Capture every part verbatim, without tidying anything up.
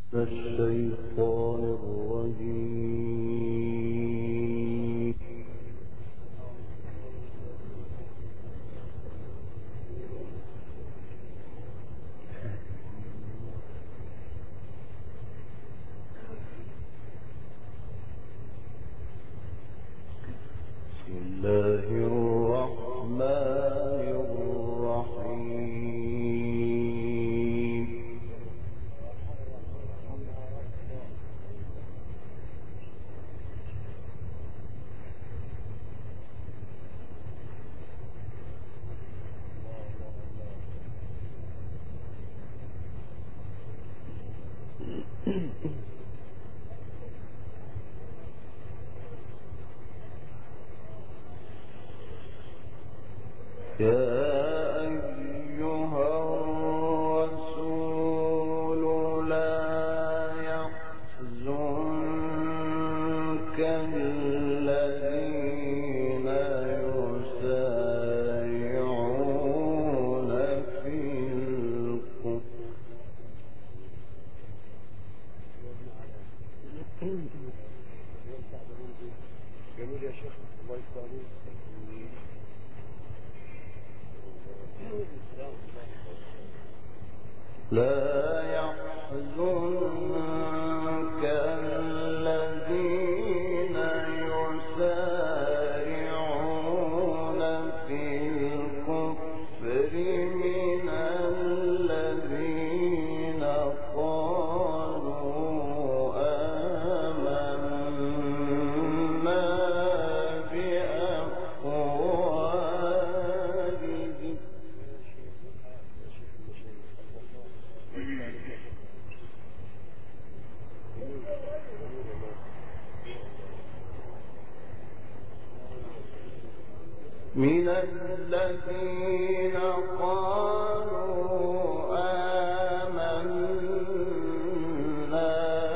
الشيطان الرجيم. بسم الله الرحمن الرحيم. يا أيها الرسول لا يحزنك الذين يسارعون في الكفر. جميل يا شيخ، الله يفتح عليك. لا يحزنك الذين يسارعون في الكفر من الذين قالوا آمنا بأفواههم من الذين قالوا آمنا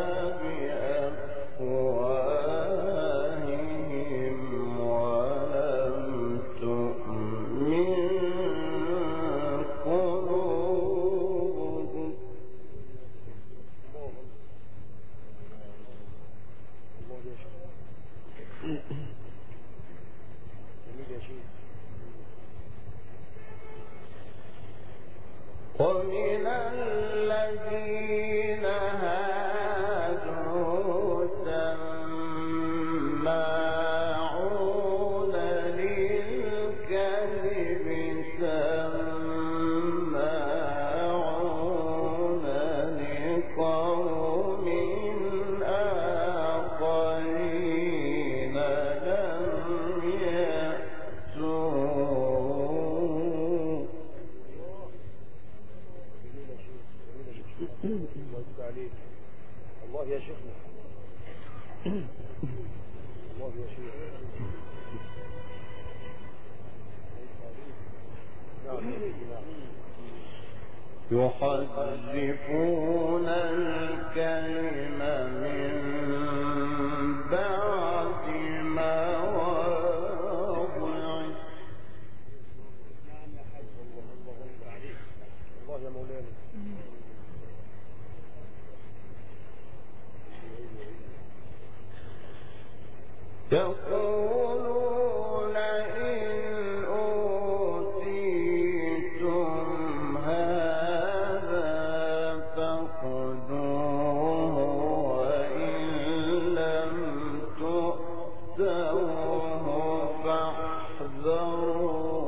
بأفواههم ولم تؤمن قلوبهم ومن الذين هادوا سماعون للكذب سماعون لقوم آخرين لم يأتوا. الله يا شيخنا، الله يا شيخ. يحرفون الكلم من بعد مواضعه. الله يا مولانا. يقولون إن أوتيتم هذا فخذوه وإن لم تؤتوه فاحذروا.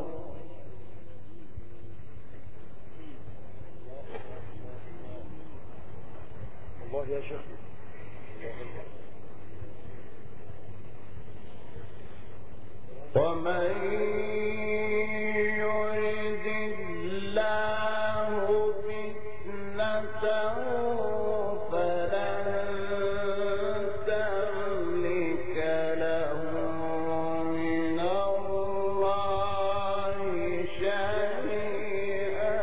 الله يا شيخ. ومن يرد الله فتنته فلن تملك له من الله شيئا.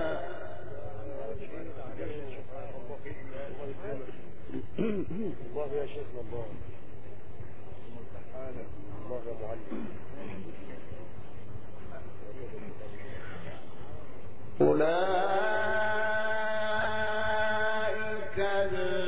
الله يا شيخنا، الله الله يا معلم. أولئك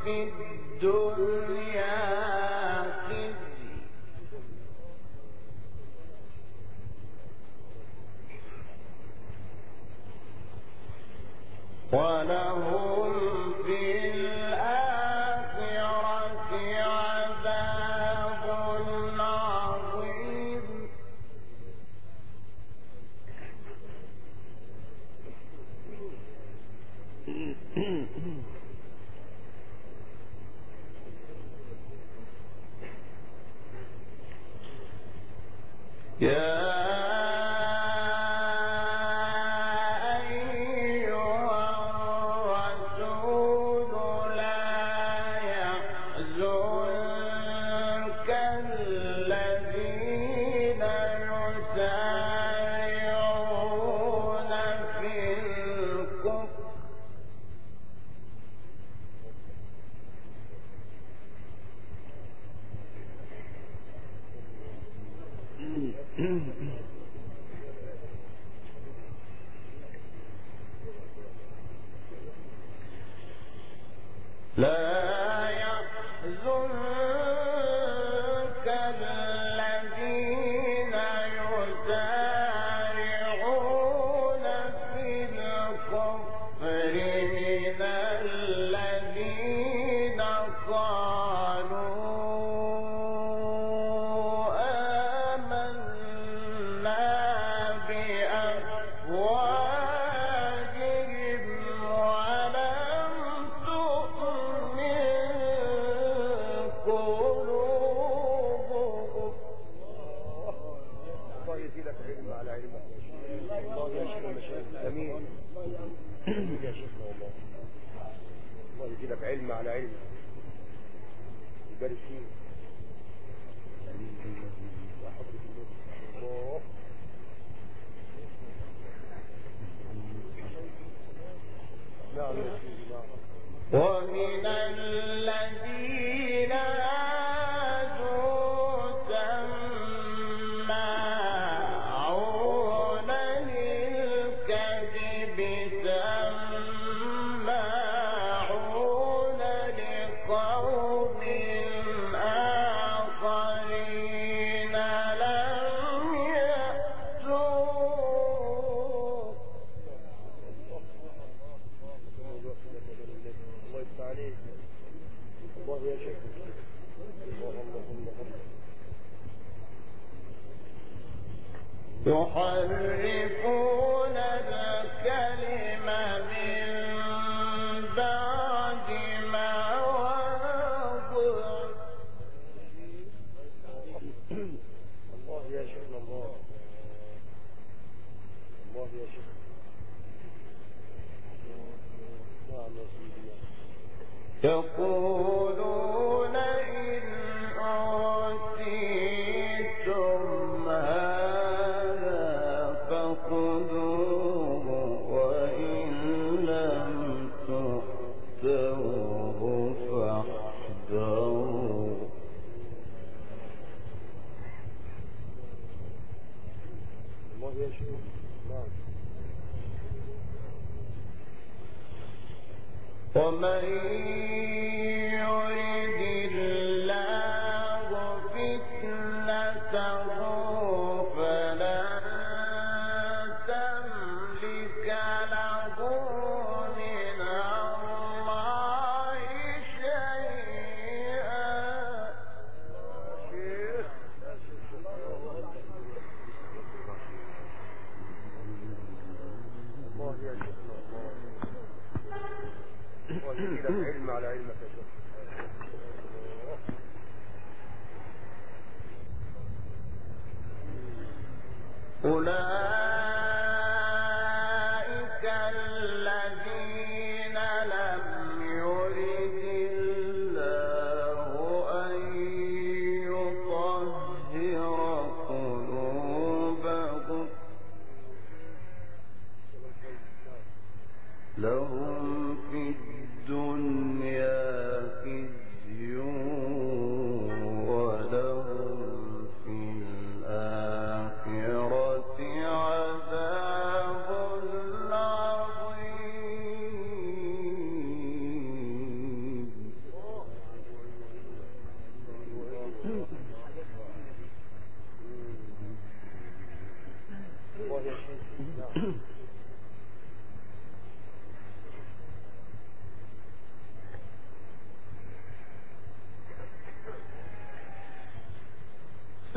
في الدنيا خزي ولهم في الآخرة عذاب عظيم يا لا يحزنك الذين يسارعون في الكفر من الذين قالوا آمنا بأفواههم ولم تؤمن قلوبهم الله يزيدك علم على علمك يا شيخ. الله يا شيخ المشايخ امين يا شيخنا والله. الله يزيدك علم على علمك يبارك فيك يا حضرة الله. نعم يا سيدي نعم. ومن الذين هادوا سماعون للكذب سماعون لقوم آخرين لم يأتوك الله يفتح عليك. الله يا شيخ. الله الله الله الله. يحرفون الكلم من بعد مواضعه الله يا شيخنا الله. الله يا شيخ. نعم يا سيدي. يقولون إن أوتيتم هذا فخذوه وإن لم تؤتوه فاحذروا الله يا شيخ. نعم. ومن يرد الله فتنته فلن تملك له من الله شيئا شيخ. الله يا شيخنا الله. الله يزيدك علم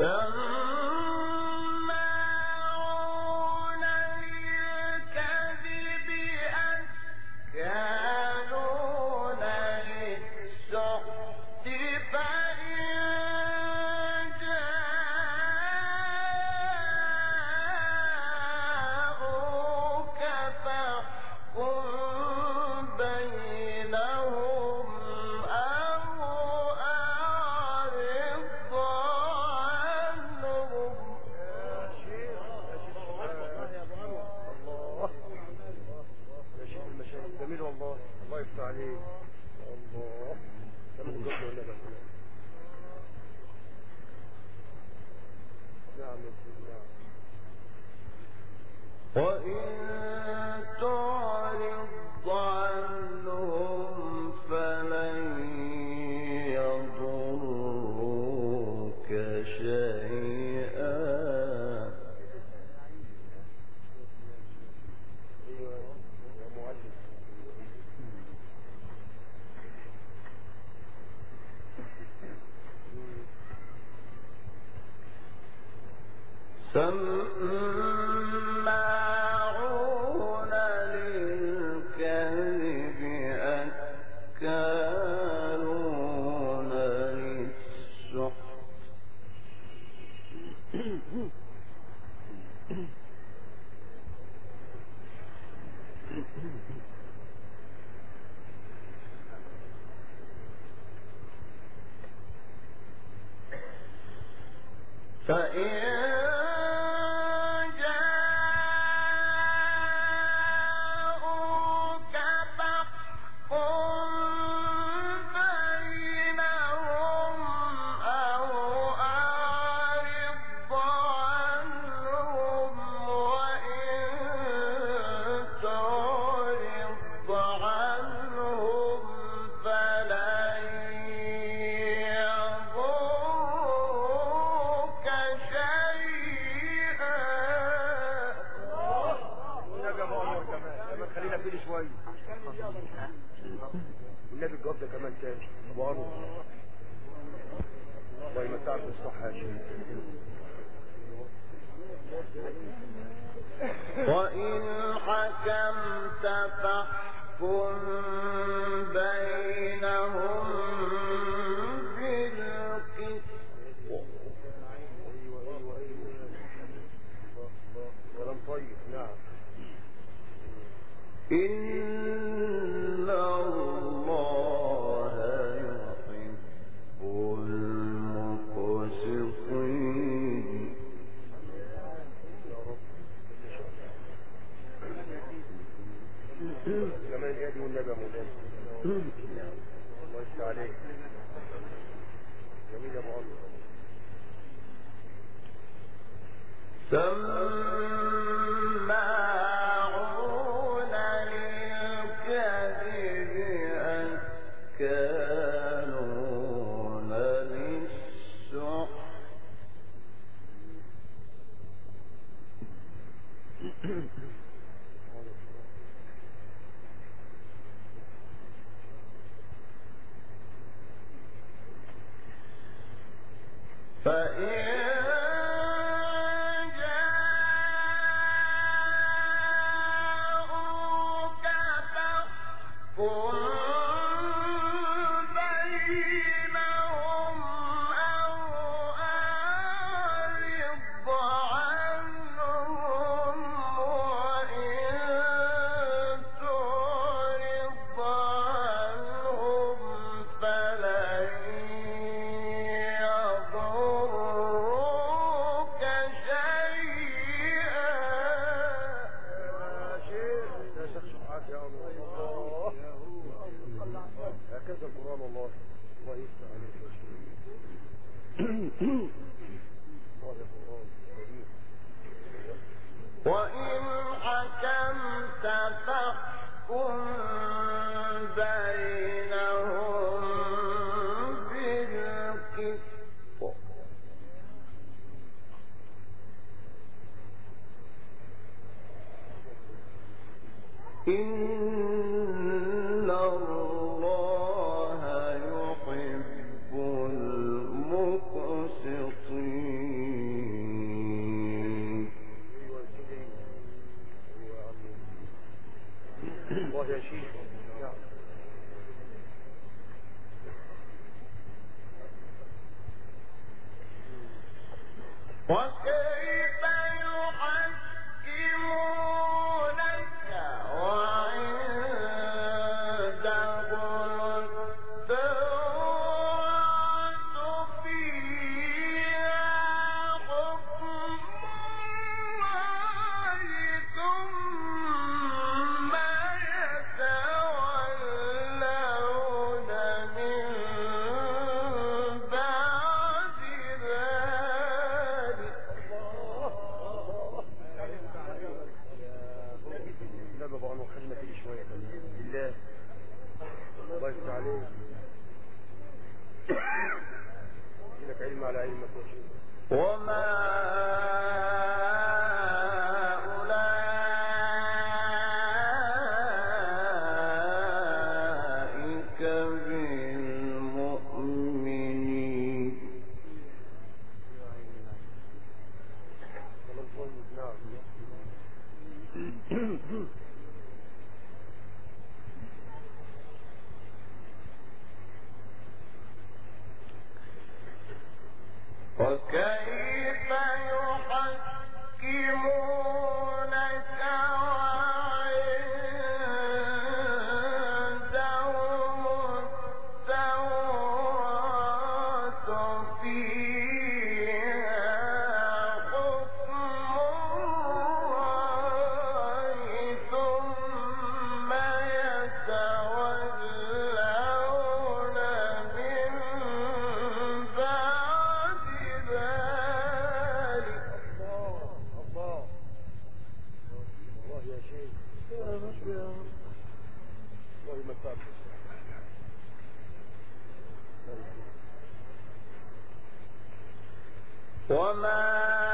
سماعون للكذب أكالون للسحت فإن جاءوك فاحكم بينهم أو أعرض عنهم. يا شيخ يا شيخ الله يا شيخ المشايخ جميل والله. الله يفتح عليك. الله كمل الجهد ولا لا؟ نعم يا سيدي نعم. وإن تعرض عنهم فلن يضروك شيئا. ايوه يا معلم. سماعون للكذب أكالون للسحت فإن جاءوك فاحكم بينهم أو أعرض عنهم. وإن تعرض عنهم فلن يضروك شيئا. والنبي يا بابا كمان كمان خلينا فيه شويه. والنبي الجواب ده كمان تاني ابو انور. الله يمتعك بالصحه يا شيخ. وإن حكمت فاحكم بينهم بالقسط. ايوه ايوه ايوه كلام طيب نعم. إن الله يحب المقسطين. يا رب كمان يدي والنبي يا مولانا. الله يفتح عليك. جميل يا ابو انور. سماعون للكذب أكالون للسحت فإن جاءوك فاحكم بينهم أو أعرض عنهم. وإن تعرض عنهم فلن يضروك شيئا. يا شيخ يا شيخ شحات يا الله. هكذا القرآن والله. الله يفتح عليك يا شيخ. الله يا قرآن كريم. وإن حكمت فاحكم بينهم بالقسط. إن الله يحب المقسطين. شيخ. نعم. وكيف يحكمونك وعندهم التوراة فيها حكم الله ثم يتولون من بعد ذلك. لا بابا انا خدمة لي شوية بالله. الله يفتح عليك. لك علم على علمك يا شيخ. وما أولئك بالمؤمنين. نعم. وكيف يحكمونك وعندهم التوراة فيها حكم الله ثم يتولون من بعد ذلك. الله الله يا شيخ. يا رب يا رب. الله يمساك. وما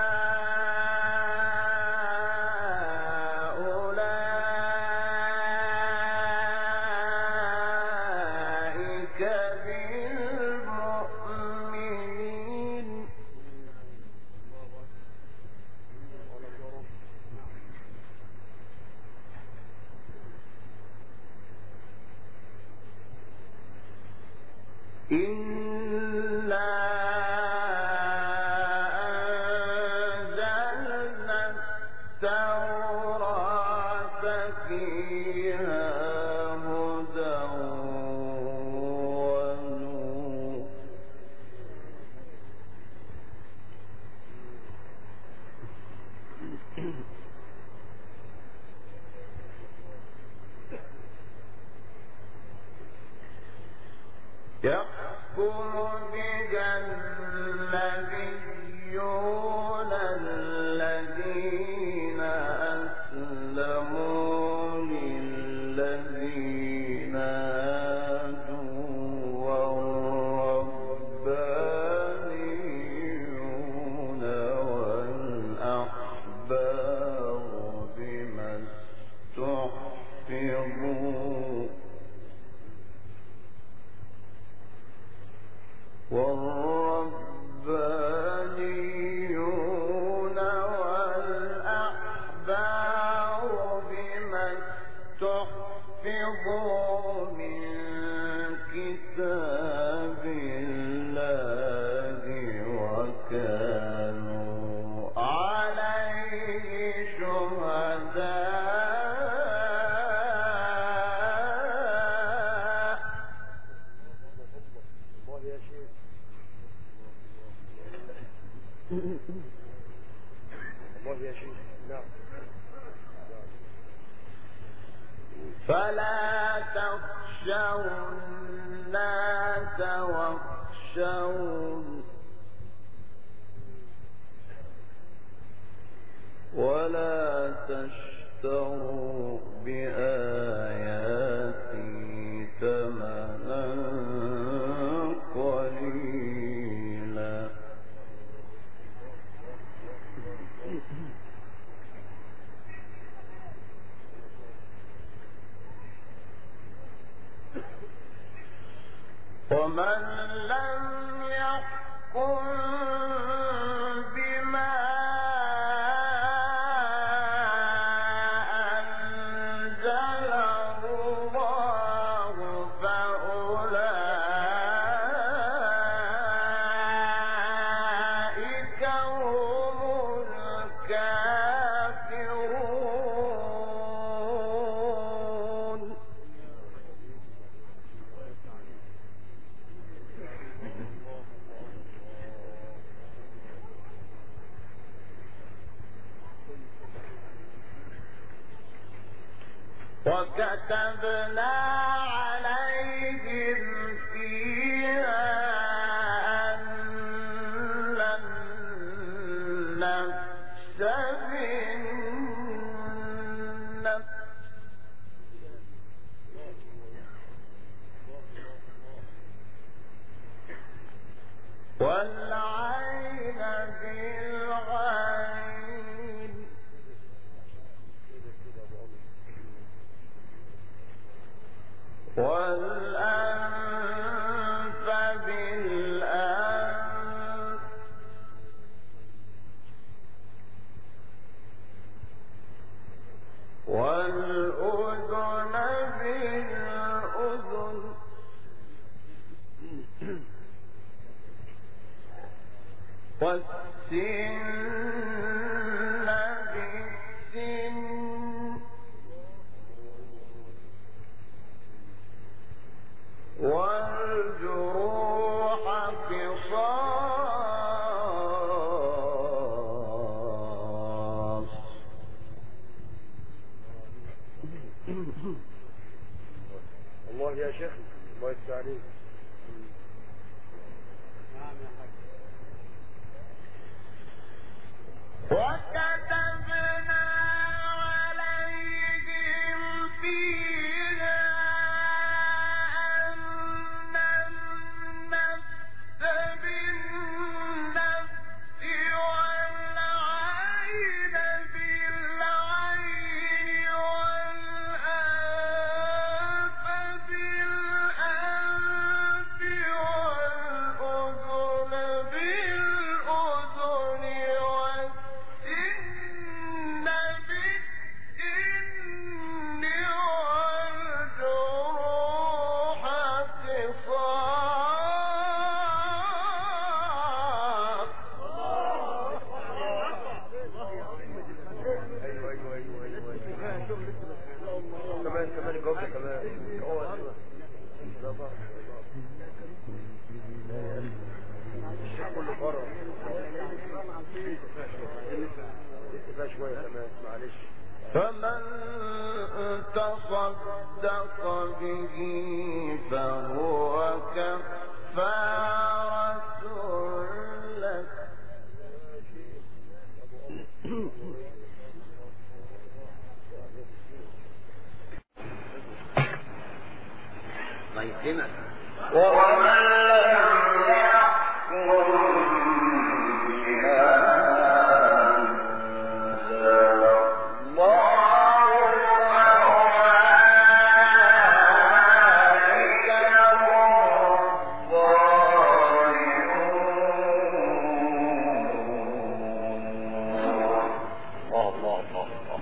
أولئك بالمؤمنين. إنا أنزلنا التوراة فيها هدى ونور. يحكم بها النبيون الذين أسلموا للذين هادوا والربانيون والأحبار بما استحفظوا والربانيون والأحبار بما استحفظوا من كتاب الله وكانوا عليه شهداء. الله يا شيخ. الله يا شيخ. نعم. فلا تخشوا الناس واخشون ولا تشتروا بآياتي ثمنا قليلا. ومن لم يحكم بما أنزل الله وكتبنا عليهم فيها أن النفس بالنفس والعين بالعين والأنف بالأنف والأذن بالأذن والسن بالسن والجروح قصاص الله يا شيخ الله يفتح عليك. وكتبنا عليهم فيها أن النفس بالنفس والعين بالعين والأنف بالأنف والأذن بالأذن والسن بالسن والجروح قصاص. ايوه ايوه ايوه ايوه كمان كمان جوده كمان هو الشيخ كله بره لسه فيها شويه كمان معلش. فمن تصدق به فهو كفارة لك ما يسلمك. ومن لم يحكم بما أنزل الله فأولئك هم الظالمون. الله الله الله الله.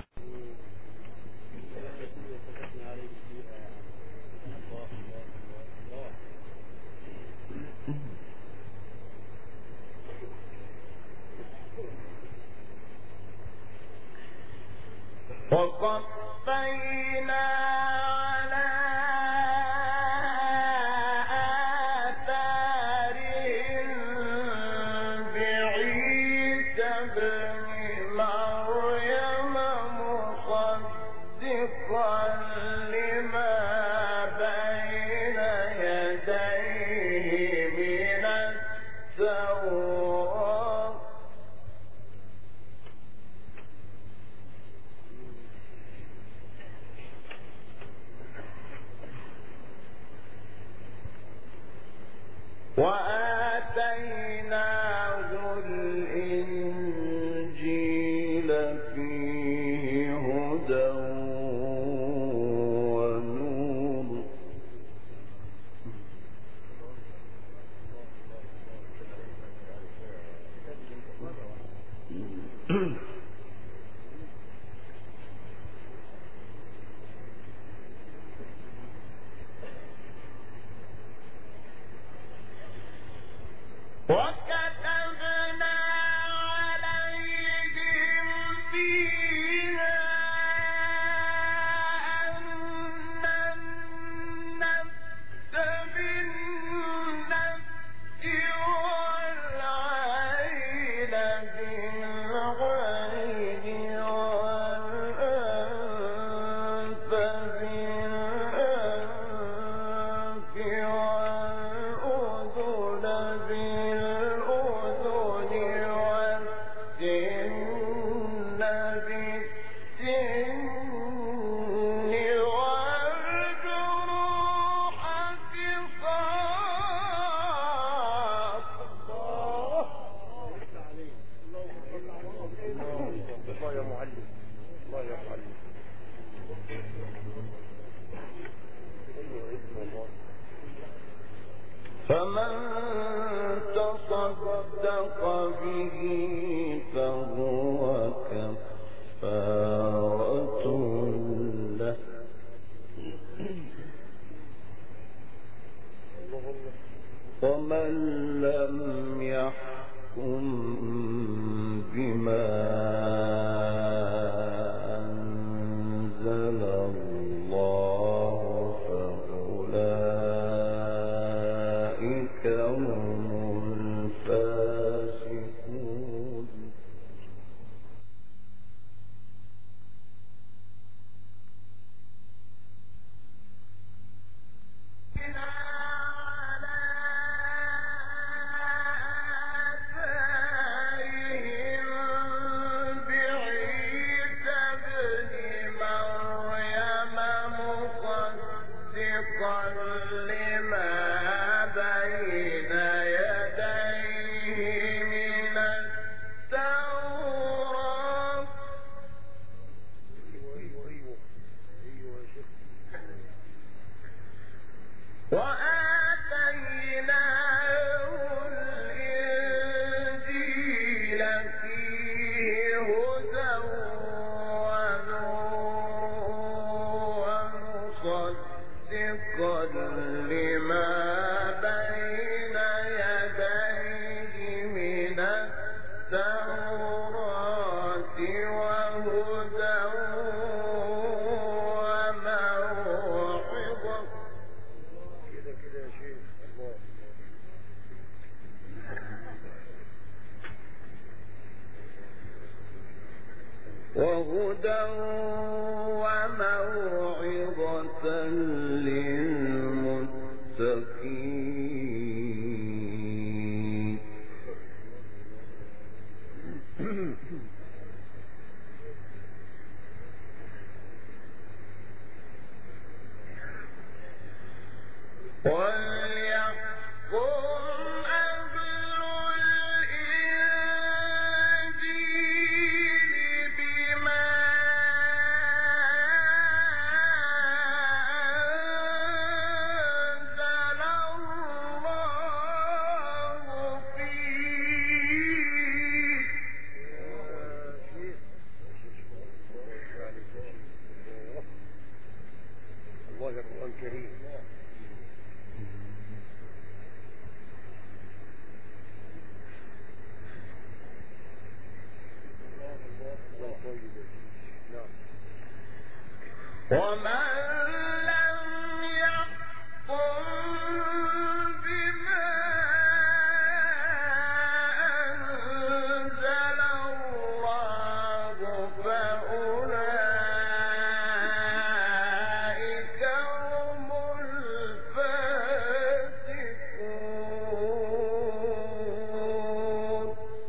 وقفينا على آثارهم بعيسى ابن مريم مصدقا لما بين يديه من التوراة وآتيناه الإنجيل فيه هدى ونور وكتبنا عليهم فيها أن النفس بالنفس والعين بالعين تصدق به فهو كفارة له ومن لم يحكم بما أنزل الله فأولئك هم الفاسقون وهدى وموعظة للمتقين وليحكم ومن لم يحكم بما أنزل الله فأولئك هم الفاسقون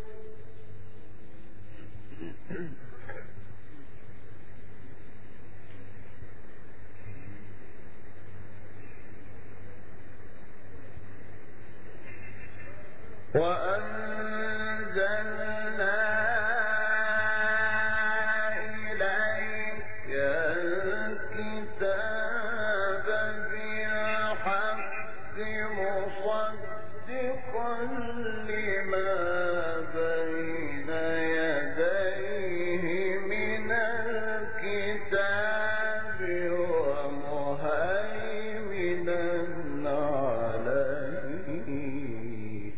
وأنزلنا إليك الكتاب بالحق مصدقا لما بين يديه من الكتاب ومهيمنا عليه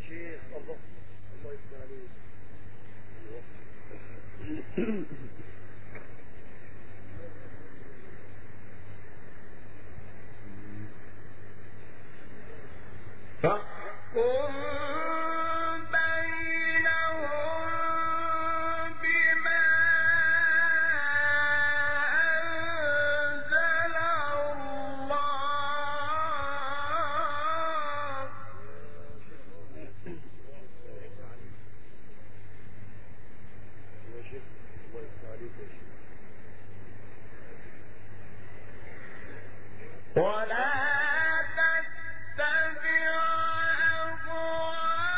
فاحكم بينهم بما أنزل الله ولا تتبع أهواءهم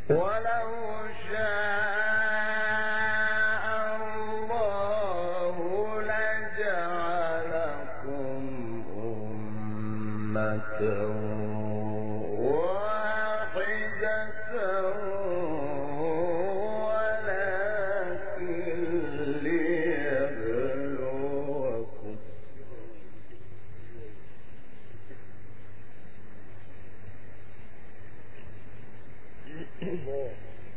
ولو شاء الله لجعلكم أمة واحدة ولكن ليبلوكم الله.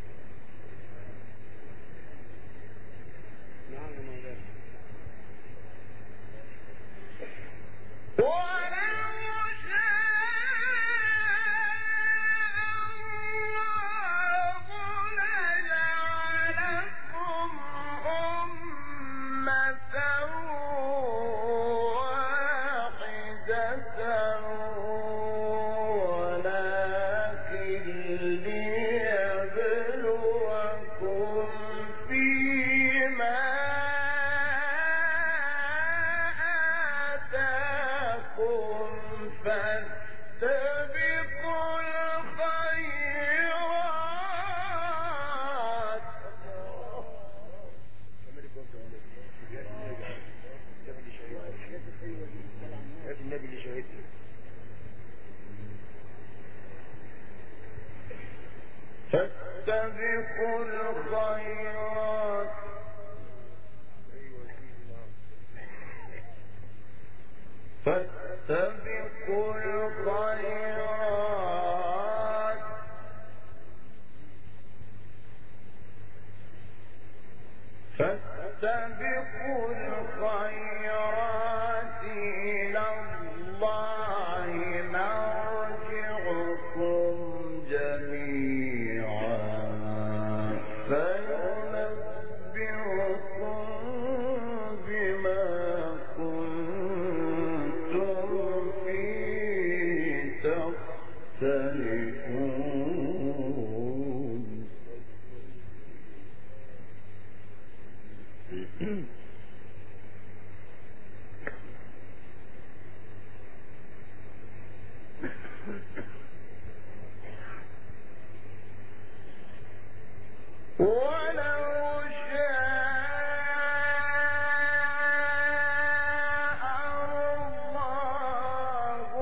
نعم يا مولانا. ولو شاء الله لجعلكم أمة واحدة ولكن ليبلوكم فيما آتاكم فاستبقوا الخيرات النبي اللي شهدته فاستبقوا الخيرات فاستبقوا الخيرات فاستبقوا الخيرات إلى الله مرجعكم جميعا فينبئكم بما كنتم فيه تختلفون ولو شاء الله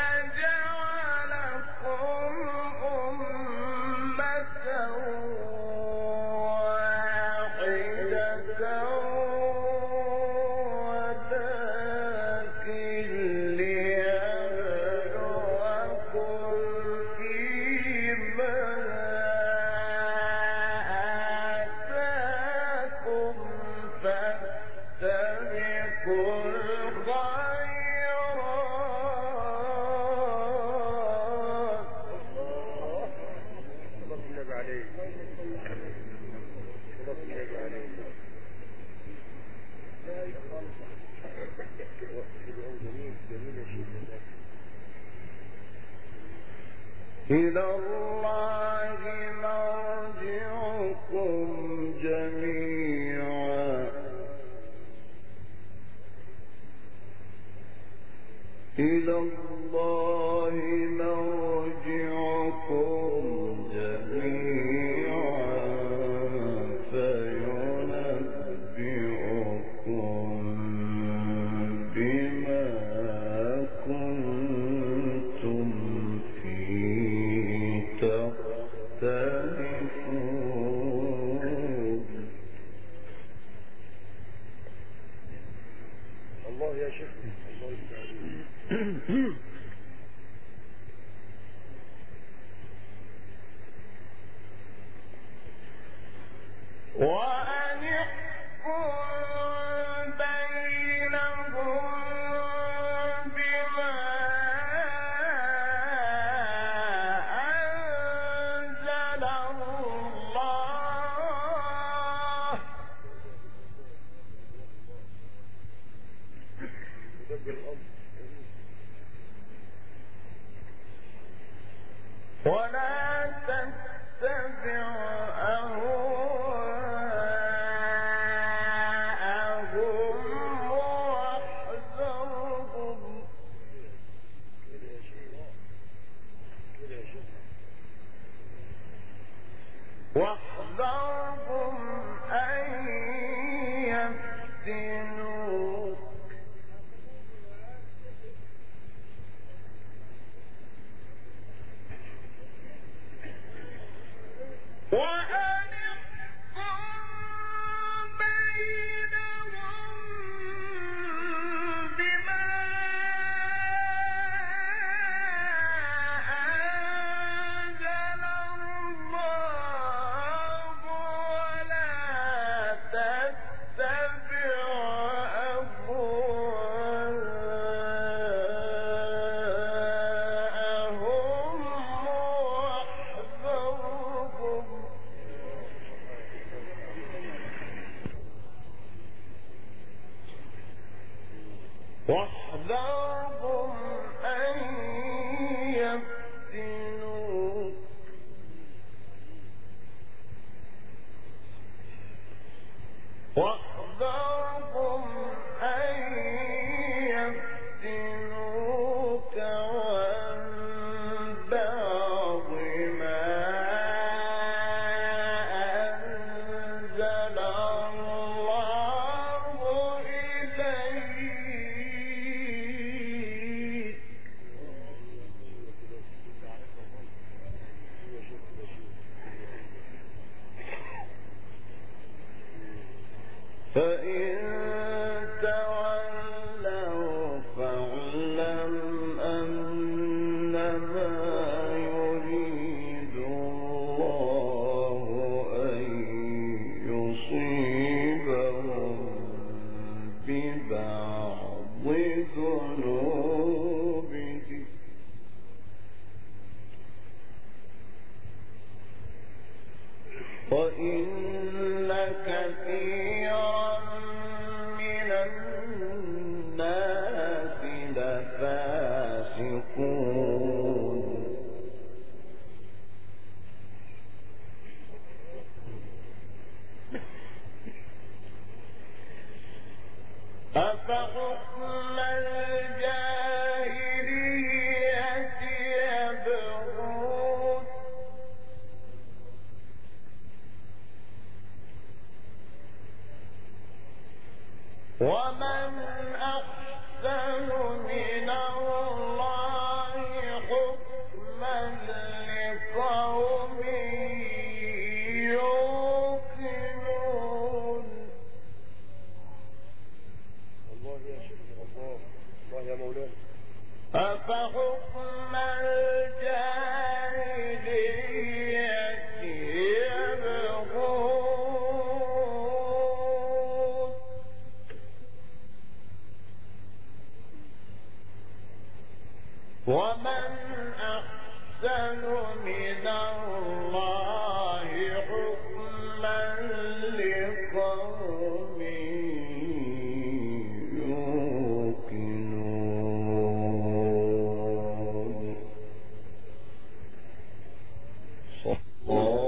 لجعلكم أمة واحدة ولكن ليبلوكم فيما آتاكم فاستبقوا الخيرات صلاة النبي عليه صلاة النبي عليه جميل جميل يا شيخ إلى الله مرجعكم جميعا إلى الله مرجعكم جميعا فينبئكم بما كنتم فيه تختلفون الله يا شيخ الله يستعين وأن يحكم بينهم بما أنزل الله مدبر الأمر ولا تتبع أهواءهم واحذرهم كده يا شيخ كده يا شيخ واحذرهم أن يفتنوك وأن احكم بينهم بما أنزل الله ولا تتبع أهواءهم واحذرهم أن يفتنوك واحذرهم أن يفتنوك عن بعض ما أنزل الله إليك فإن تولوا فاعلم أنما يريد الله أن يصيبهم ببعض ذنوبهم وإن كثيرا من الناس لفاسقون أفحكم الجاهلية يبغون ومن أحسن من الله حكما لقوم يوقنون الله يا شيخ الله الله يا مولانا أفحكم الجاهلية يبغون ومن أحسن من الله حكما لقوم يوقنون.